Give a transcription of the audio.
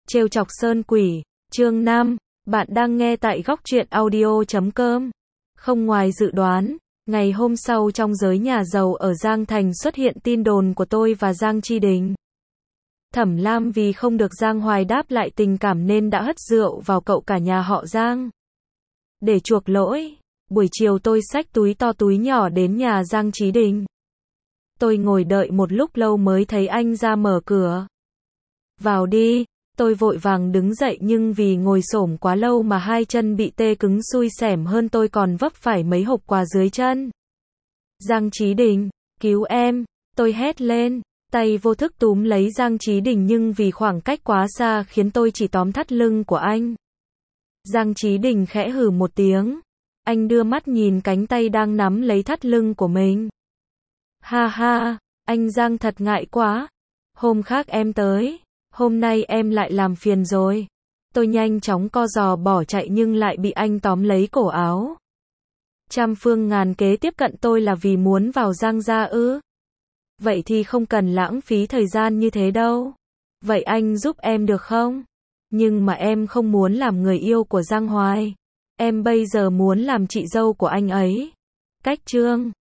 Trêu chọc Sơn Quỷ, chương 5, bạn đang nghe tại góc truyện audio.com. Không ngoài dự đoán, ngày hôm sau trong giới nhà giàu ở Giang Thành xuất hiện tin đồn của tôi và Giang Chi Đình. Thẩm Lam vì không được Giang Hoài đáp lại tình cảm nên đã hất rượu vào cậu cả nhà họ Giang. Để chuộc lỗi, buổi chiều tôi xách túi to túi nhỏ đến nhà Giang Chí Đình. Tôi ngồi đợi một lúc lâu mới thấy anh ra mở cửa. Vào đi, tôi vội vàng đứng dậy nhưng vì ngồi xổm quá lâu mà hai chân bị tê cứng xui xẻm hơn tôi còn vấp phải mấy hộp quà dưới chân. Giang Chí Đình, cứu em, tôi hét lên, tay vô thức túm lấy Giang Chí Đình nhưng vì khoảng cách quá xa khiến tôi chỉ tóm thắt lưng của anh. Giang Chí Đình khẽ hừ một tiếng, anh đưa mắt nhìn cánh tay đang nắm lấy thắt lưng của mình. Ha ha, anh Giang thật ngại quá, hôm khác em tới. Hôm nay em lại làm phiền rồi. Tôi nhanh chóng co giò bỏ chạy nhưng lại bị anh tóm lấy cổ áo. Trăm phương ngàn kế tiếp cận tôi là vì muốn vào Giang gia ư? Vậy thì không cần lãng phí thời gian như thế đâu. Vậy anh giúp em được không? Nhưng mà em không muốn làm người yêu của Giang Hoài. Em bây giờ muốn làm chị dâu của anh ấy. Cách chương